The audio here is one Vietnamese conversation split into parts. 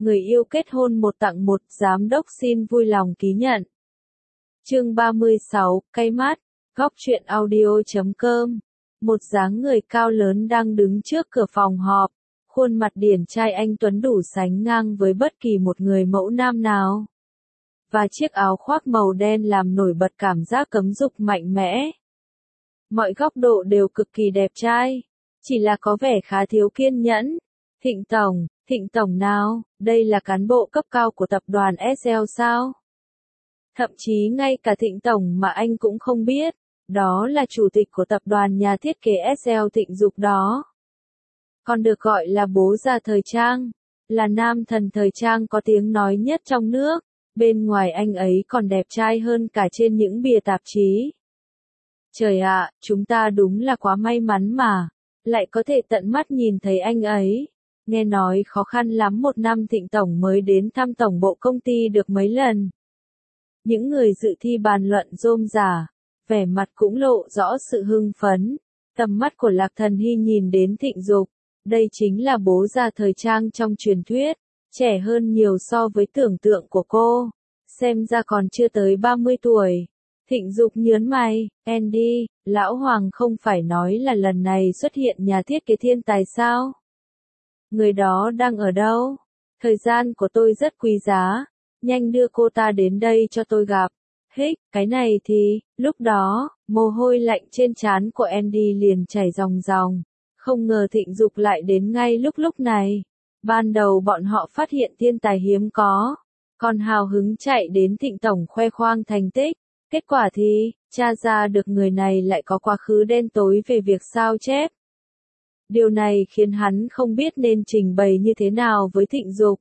người yêu kết hôn 1 tặng 1, giám đốc xin vui lòng ký nhận. Chương 36, cay mắt, góc truyện audio.com. Một dáng người cao lớn đang đứng trước cửa phòng họp, khuôn mặt điển trai anh tuấn đủ sánh ngang với bất kỳ một người mẫu nam nào. Và chiếc áo khoác màu đen làm nổi bật cảm giác cấm dục mạnh mẽ. Mọi góc độ đều cực kỳ đẹp trai, chỉ là có vẻ khá thiếu kiên nhẫn. Thịnh Tổng nào, đây là cán bộ cấp cao của tập đoàn SL sao? Thậm chí ngay cả Thịnh Tổng mà anh cũng không biết, đó là chủ tịch của tập đoàn nhà thiết kế SL Thịnh Dục đó. Còn được gọi là bố già thời trang, là nam thần thời trang có tiếng nói nhất trong nước, bên ngoài anh ấy còn đẹp trai hơn cả trên những bìa tạp chí. Trời ạ, chúng ta đúng là quá may mắn mà, lại có thể tận mắt nhìn thấy anh ấy. Nghe nói khó khăn lắm một năm Thịnh Tổng mới đến thăm tổng bộ công ty được mấy lần. Những người dự thi bàn luận rôm rả, vẻ mặt cũng lộ rõ sự hưng phấn. Tầm mắt của Lạc Thần Hy nhìn đến Thịnh Dục, đây chính là bố già thời trang trong truyền thuyết, trẻ hơn nhiều so với tưởng tượng của cô, xem ra còn chưa tới 30 tuổi. Thịnh Dục nhớn mày, Andy, lão Hoàng không phải nói là lần này xuất hiện nhà thiết kế thiên tài sao? Người đó đang ở đâu? Thời gian của tôi rất quý giá, nhanh đưa cô ta đến đây cho tôi gặp. Cái này thì, lúc đó, mồ hôi lạnh trên trán của Andy liền chảy ròng ròng. Không ngờ Thịnh Dục lại đến ngay lúc này. Ban đầu bọn họ phát hiện thiên tài hiếm có, còn hào hứng chạy đến Thịnh Tổng khoe khoang thành tích. Kết quả thì, tra ra được người này lại có quá khứ đen tối về việc sao chép. Điều này khiến hắn không biết nên trình bày như thế nào với Thịnh Dục.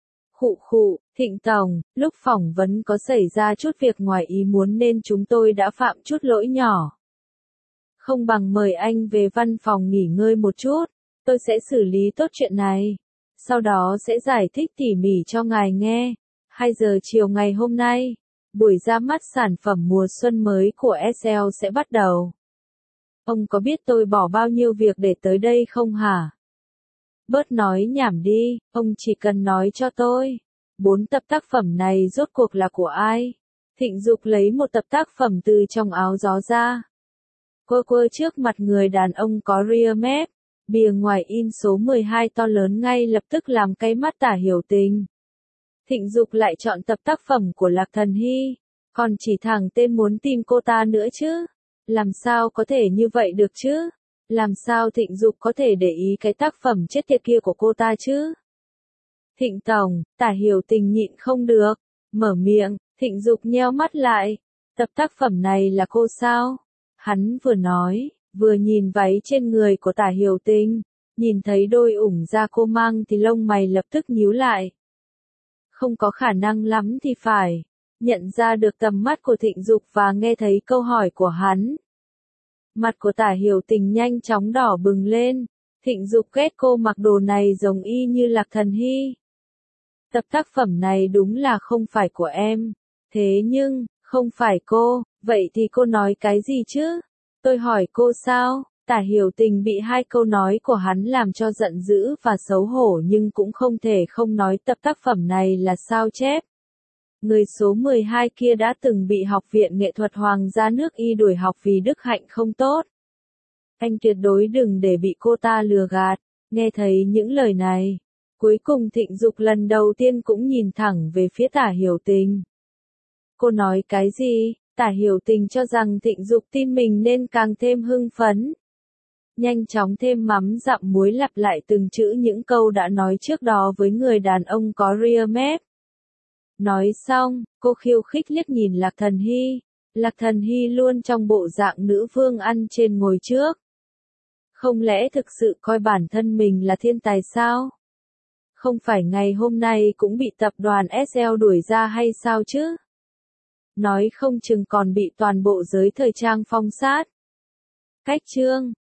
Thịnh Tổng, lúc phỏng vấn có xảy ra chút việc ngoài ý muốn nên chúng tôi đã phạm chút lỗi nhỏ. Không bằng mời anh về văn phòng nghỉ ngơi một chút, tôi sẽ xử lý tốt chuyện này. Sau đó sẽ giải thích tỉ mỉ cho ngài nghe. 2 giờ chiều ngày hôm nay, buổi ra mắt sản phẩm mùa xuân mới của SL sẽ bắt đầu. Ông có biết tôi bỏ bao nhiêu việc để tới đây không hả? Bớt nói nhảm đi, ông chỉ cần nói cho tôi. 4 tập tác phẩm này rốt cuộc là của ai? Thịnh Dục lấy một tập tác phẩm từ trong áo gió ra. Quơ trước mặt người đàn ông có ria mép, bìa ngoài in số 12 to lớn ngay lập tức làm cay mắt Tả Hiểu Tình. Thịnh Dục lại chọn tập tác phẩm của Lạc Thần Hy, còn chỉ thẳng tên muốn tìm cô ta nữa chứ. Làm sao có thể như vậy được chứ? Làm sao Thịnh Dục có thể để ý cái tác phẩm chết tiệt kia của cô ta chứ? Thịnh Tổng, Tả Hiểu Tình nhịn không được, mở miệng. Thịnh Dục nheo mắt lại. Tập tác phẩm này là cô sao? Hắn vừa nói, vừa nhìn váy trên người của Tả Hiểu Tình, nhìn thấy đôi ủng da cô mang thì lông mày lập tức nhíu lại. Không có khả năng lắm thì phải. Nhận ra được tầm mắt của Thịnh Dục và nghe thấy câu hỏi của hắn. Mặt của Tả Hiểu Tình nhanh chóng đỏ bừng lên. Thịnh Dục ghét cô mặc đồ này giống y như Lạc Thần Hy. Tập tác phẩm này đúng là không phải của em. Thế nhưng, không phải cô, vậy thì cô nói cái gì chứ? Tôi hỏi cô sao? Tả Hiểu Tình bị 2 câu nói của hắn làm cho giận dữ và xấu hổ nhưng cũng không thể không nói tập tác phẩm này là sao chép. Người số 12 kia đã từng bị Học viện Nghệ thuật Hoàng gia nước Y đuổi học vì đức hạnh không tốt. Anh tuyệt đối đừng để bị cô ta lừa gạt. Nghe thấy những lời này, cuối cùng Thịnh Dục lần đầu tiên cũng nhìn thẳng về phía Tả Hiểu Tình. Cô nói cái gì? Tả Hiểu Tình cho rằng Thịnh Dục tin mình nên càng thêm hưng phấn. Nhanh chóng thêm mắm dặm muối lặp lại từng chữ những câu đã nói trước đó với người đàn ông có ria mép. Nói xong, cô khiêu khích liếc nhìn Lạc Thần Hy. Lạc Thần Hy luôn trong bộ dạng nữ vương ăn trên ngồi trước. Không lẽ thực sự coi bản thân mình là thiên tài sao? Không phải ngày hôm nay cũng bị tập đoàn SL đuổi ra hay sao chứ? Nói không chừng còn bị toàn bộ giới thời trang phong sát. Cách chương